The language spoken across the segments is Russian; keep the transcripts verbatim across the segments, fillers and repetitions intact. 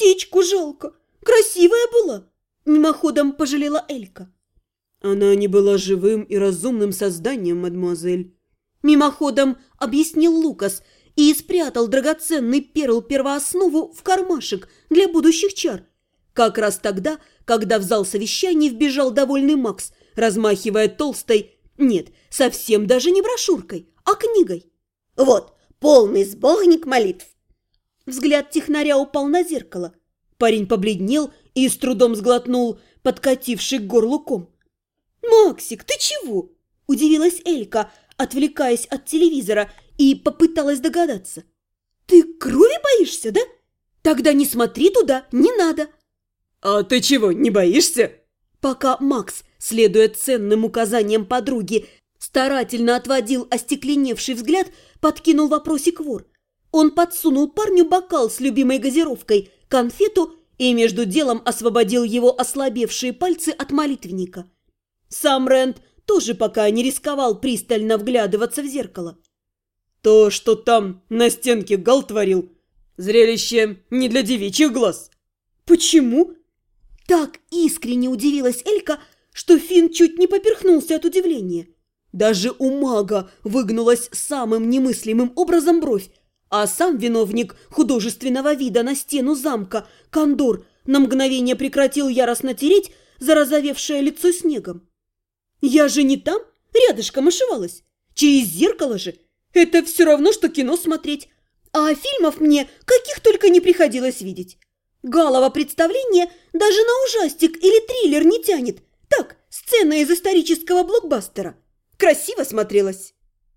птичку жалко. Красивая была!» Мимоходом пожалела Элька. «Она не была живым и разумным созданием, мадемуазель», мимоходом объяснил Лукас и спрятал драгоценный перл-первооснову в кармашек для будущих чар. Как раз тогда, когда в зал совещаний вбежал довольный Макс, размахивая толстой, нет, совсем даже не брошюркой, а книгой. «Вот, полный сборник молитв». Взгляд технаря упал на зеркало. Парень побледнел и с трудом сглотнул подкативший к горлу ком. «Максик, ты чего?» – удивилась Элька, отвлекаясь от телевизора, и попыталась догадаться. «Ты крови боишься, да? Тогда не смотри туда, не надо». «А ты чего, не боишься?» Пока Макс, следуя ценным указаниям подруги, старательно отводил остекленевший взгляд, подкинул вопросик вор. Он подсунул парню бокал с любимой газировкой, конфету и между делом освободил его ослабевшие пальцы от молитвенника. Сам Рэнд тоже пока не рисковал пристально вглядываться в зеркало. «То, что там на стенке Гал творил, зрелище не для девичьих глаз». «Почему?» Так искренне удивилась Элька, что Финн чуть не поперхнулся от удивления. Даже у мага выгнулась самым немыслимым образом бровь, а сам виновник художественного вида на стену замка, Кондор, на мгновение прекратил яростно тереть зарозовевшее лицо снегом. «Я же не там, рядышком ошивалась. Через зеркало же. Это все равно, что кино смотреть. А фильмов мне каких только не приходилось видеть. Галово представление даже на ужастик или триллер не тянет. Так, сцена из исторического блокбастера. Красиво смотрелась».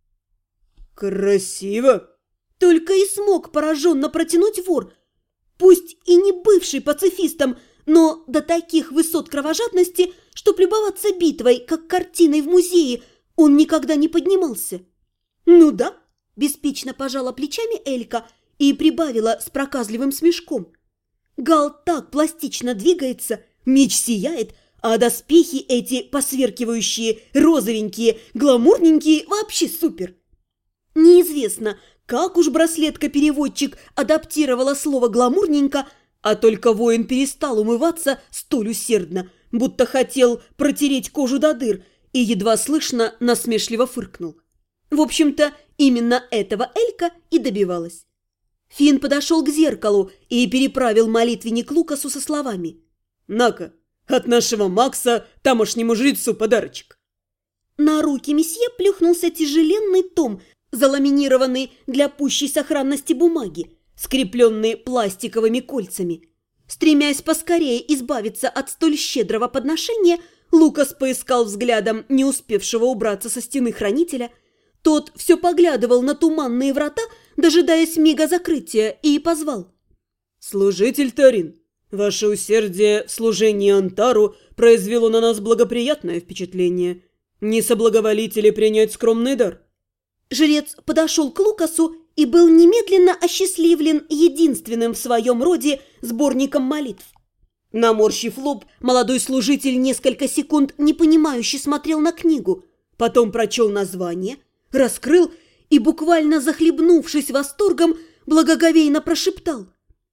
«Красиво?» Только и смог пораженно протянуть вор. Пусть и не бывший пацифистом, но до таких высот кровожадности, что любоваться битвой, как картиной в музее, он никогда не поднимался. «Ну да», – беспечно пожала плечами Элька и прибавила с проказливым смешком. «Гал так пластично двигается, меч сияет, а доспехи эти посверкивающие, розовенькие, гламурненькие вообще супер». Неизвестно, как уж браслетка-переводчик адаптировала слово «гламурненько», а только воин перестал умываться столь усердно, будто хотел протереть кожу до дыр, и едва слышно насмешливо фыркнул. В общем-то, именно этого Элька и добивалась. Финн подошел к зеркалу и переправил молитвенник Лукасу со словами: «На-ка, от нашего Макса тамошнему жрецу подарочек». На руки месье плюхнулся тяжеленный том, заламинированный для пущей сохранности бумаги, скрепленный пластиковыми кольцами. Стремясь поскорее избавиться от столь щедрого подношения, Лукас поискал взглядом не успевшего убраться со стены хранителя. Тот все поглядывал на туманные врата, дожидаясь мига закрытия, и позвал: «Служитель Тарин, ваше усердие в служении Антару произвело на нас благоприятное впечатление. Не соблаговолите ли принять скромный дар?» Жрец подошел к Лукасу и был немедленно осчастливлен единственным в своем роде сборником молитв. Наморщив лоб, молодой служитель несколько секунд непонимающе смотрел на книгу, потом прочел название, раскрыл и, буквально захлебнувшись восторгом, благоговейно прошептал: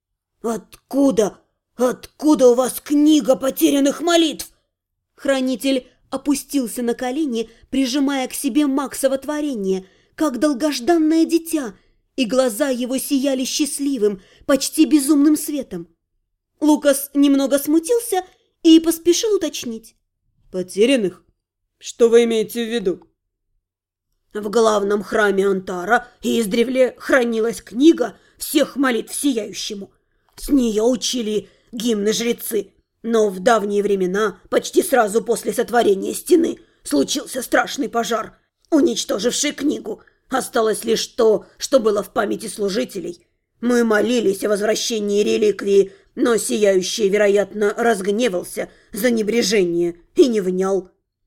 «Откуда? Откуда у вас книга потерянных молитв?» Хранитель опустился на колени, прижимая к себе Максово творение, как долгожданное дитя, и глаза его сияли счастливым, почти безумным светом. Лукас немного смутился и поспешил уточнить: «Потерянных? Что вы имеете в виду?» «В главном храме Антара издревле хранилась книга всех молитв Сияющему. С нее учили гимны жрецы. Но в давние времена, почти сразу после сотворения стены, случился страшный пожар, уничтоживший книгу. Осталось лишь то, что было в памяти служителей. Мы молились о возвращении реликвии, но Сияющий, вероятно, разгневался за небрежение и не внял».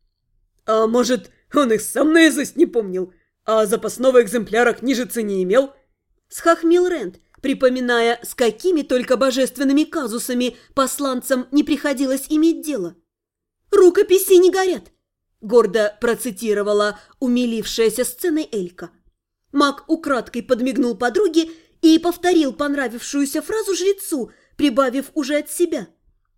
«А может, он их сам наизусть не помнил, а запасного экземпляра книжицы не имел?» Схохмил Рэнд, припоминая, с какими только божественными казусами посланцам не приходилось иметь дело. «Рукописи не горят», – гордо процитировала умилившаяся сценой Элька. Маг украдкой подмигнул подруге и повторил понравившуюся фразу жрецу, прибавив уже от себя.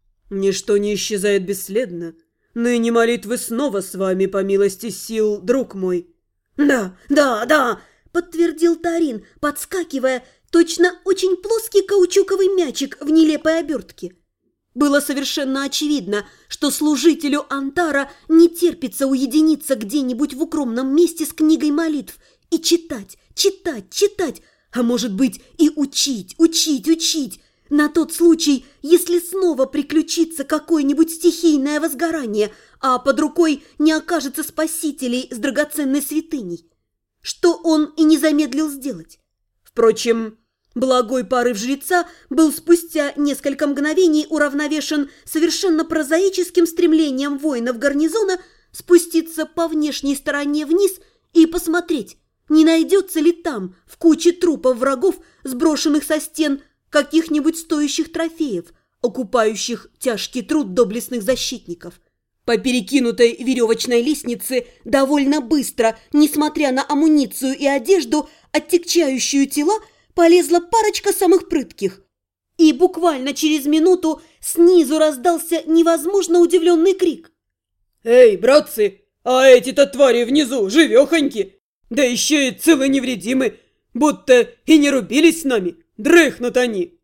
«Ничто не исчезает бесследно. Ныне молитвы снова с вами, по милости сил, друг мой». «Да, да, да», – подтвердил Тарин, подскакивая, точно очень плоский каучуковый мячик в нелепой обертке. Было совершенно очевидно, что служителю Антара не терпится уединиться где-нибудь в укромном месте с книгой молитв и читать, читать, читать, а может быть и учить, учить, учить, на тот случай, если снова приключится какое-нибудь стихийное возгорание, а под рукой не окажется спасителей с драгоценной святыней, что он и не замедлил сделать. Впрочем, благой порыв жреца был спустя несколько мгновений уравновешен совершенно прозаическим стремлением воинов гарнизона спуститься по внешней стороне вниз и посмотреть, не найдется ли там, в куче трупов врагов, сброшенных со стен, каких-нибудь стоящих трофеев, окупающих тяжкий труд доблестных защитников. По перекинутой веревочной лестнице довольно быстро, несмотря на амуницию и одежду, оттягчающую тела, полезла парочка самых прытких. И буквально через минуту снизу раздался невозможно удивленный крик. «Эй, братцы, а эти-то твари внизу живехоньки, да еще и целы невредимы, будто и не рубились с нами, дрыхнут они!»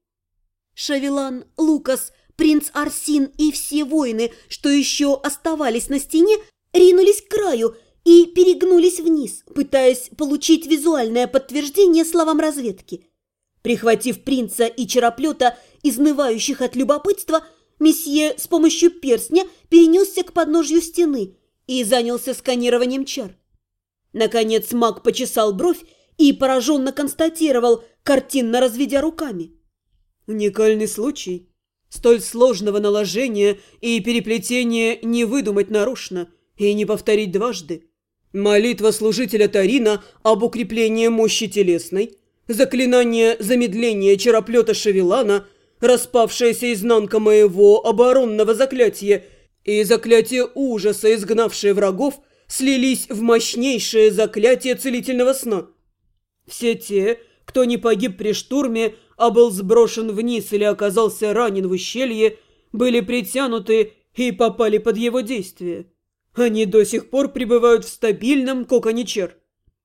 Шавелан, Лукас, принц Арсин и все воины, что еще оставались на стене, ринулись к краю и перегнулись вниз, пытаясь получить визуальное подтверждение словам разведки. Прихватив принца и чероплета, изнывающих от любопытства, месье с помощью перстня перенесся к подножью стены и занялся сканированием чар. Наконец маг почесал бровь и пораженно констатировал, картинно разведя руками. «Уникальный случай. Столь сложного наложения и переплетения не выдумать нарочно и не повторить дважды. Молитва служителя Тарина об укреплении мощи телесной, заклинание замедления чероплета Шавелана, распавшаяся изнанка моего оборонного заклятия и заклятие ужаса, изгнавшее врагов, слились в мощнейшее заклятие целительного сна. Все те, кто не погиб при штурме, а был сброшен вниз или оказался ранен в ущелье, были притянуты и попали под его действие. Они до сих пор пребывают в стабильном коконе чар.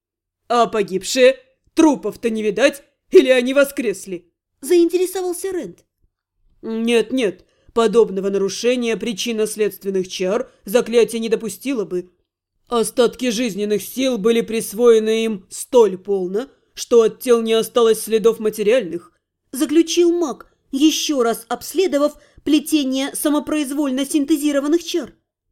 А погибшие, трупов-то не видать, или они воскресли?» – заинтересовался Рент. «Нет-нет, подобного нарушения причинно-следственных чар заклятие не допустило бы. Остатки жизненных сил были присвоены им столь полно, что от тел не осталось следов материальных», – заключил маг, еще раз обследовав плетение самопроизвольно синтезированных чар.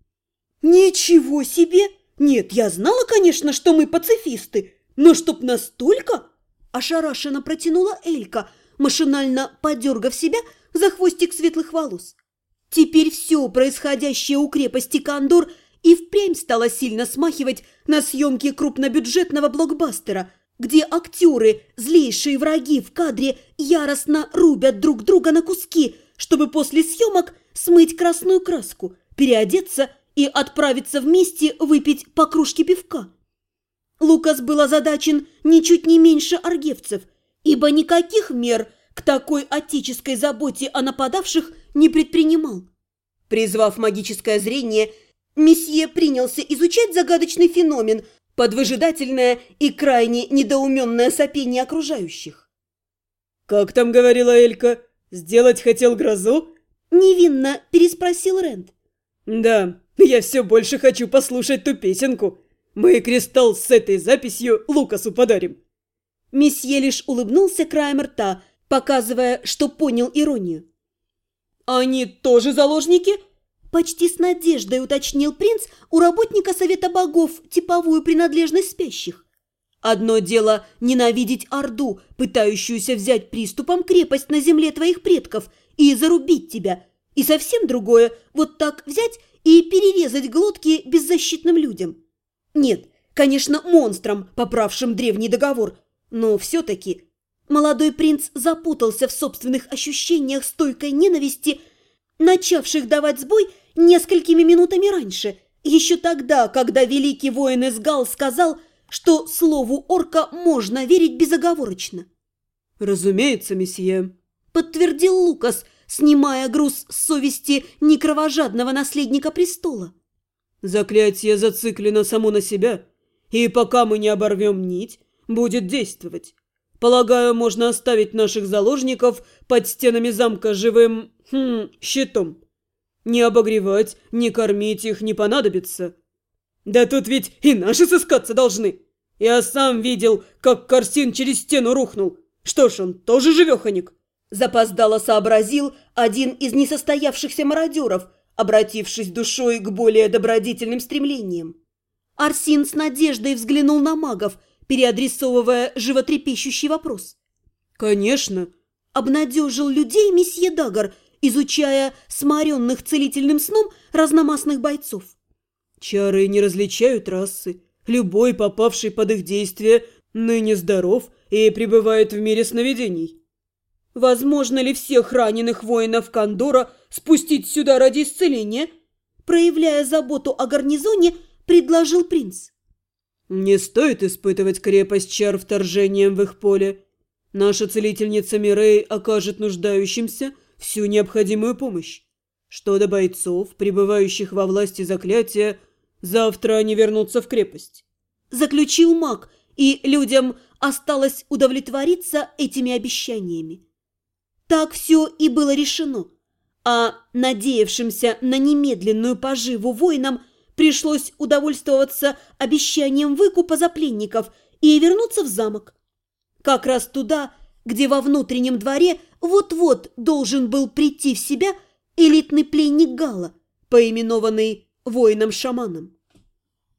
«Ничего себе! Нет, я знала, конечно, что мы пацифисты, но чтоб настолько?» – ошарашенно протянула Элька, машинально подергав себя за хвостик светлых волос. Теперь все происходящее у крепости Кондор и впрямь стало сильно смахивать на съемки крупнобюджетного блокбастера, где актеры, злейшие враги в кадре, яростно рубят друг друга на куски, чтобы после съемок смыть красную краску, переодеться и отправиться вместе выпить по кружке пивка. Лукас был озадачен ничуть не меньше аргевцев, ибо никаких мер к такой отеческой заботе о нападавших не предпринимал. Призвав магическое зрение, месье принялся изучать загадочный феномен под выжидательное и крайне недоуменное сопение окружающих. «Как там говорила Элька, сделать хотел грозу?» – невинно переспросил Рент. «Да, я все больше хочу послушать ту песенку. Мы кристалл с этой записью Лукасу подарим». Месье лишь улыбнулся краем рта, показывая, что понял иронию. «Они тоже заложники?» – почти с надеждой уточнил принц у работника Совета Богов типовую принадлежность спящих. «Одно дело ненавидеть Орду, пытающуюся взять приступом крепость на земле твоих предков и зарубить тебя, и совсем другое – вот так взять и перерезать глотки беззащитным людям. Нет, конечно, монстрам, поправшим древний договор, но все-таки...» Молодой принц запутался в собственных ощущениях стойкой ненависти, начавших давать сбой несколькими минутами раньше, еще тогда, когда великий воин Эсгал сказал, что слову орка можно верить безоговорочно. «Разумеется, месье», – подтвердил Лукас, снимая груз с совести некровожадного наследника престола. Заклятие зациклено само на себя, и пока мы не оборвем нить, будет действовать. Полагаю, можно оставить наших заложников под стенами замка живым хм, щитом. Не обогревать, не кормить их не понадобится. Да тут ведь и наши сыскаться должны. Я сам видел, как Корсин через стену рухнул. Что ж, он тоже живеханик. Запоздало сообразил один из несостоявшихся мародеров, обратившись душой к более добродетельным стремлениям. Арсин с надеждой взглянул на магов, переадресовывая животрепещущий вопрос. «Конечно!» – обнадежил людей месье Дагар, изучая сморенных целительным сном разномастных бойцов. «Чары не различают расы. Любой, попавший под их действие, ныне здоров и пребывает в мире сновидений. Возможно ли всех раненых воинов Кондора спустить сюда ради исцеления?» Проявляя заботу о гарнизоне, предложил принц. «Не стоит испытывать крепость чар вторжением в их поле. Наша целительница Мирей окажет нуждающимся всю необходимую помощь. Что до бойцов, пребывающих во власти заклятия, завтра они вернутся в крепость», – заключил маг, и людям осталось удовлетвориться этими обещаниями. Так все и было решено, а надеявшимся на немедленную поживу воинам пришлось удовольствоваться обещанием выкупа за пленников и вернуться в замок. Как раз туда, где во внутреннем дворе вот-вот должен был прийти в себя элитный пленник Гала, поименованный воином-шаманом.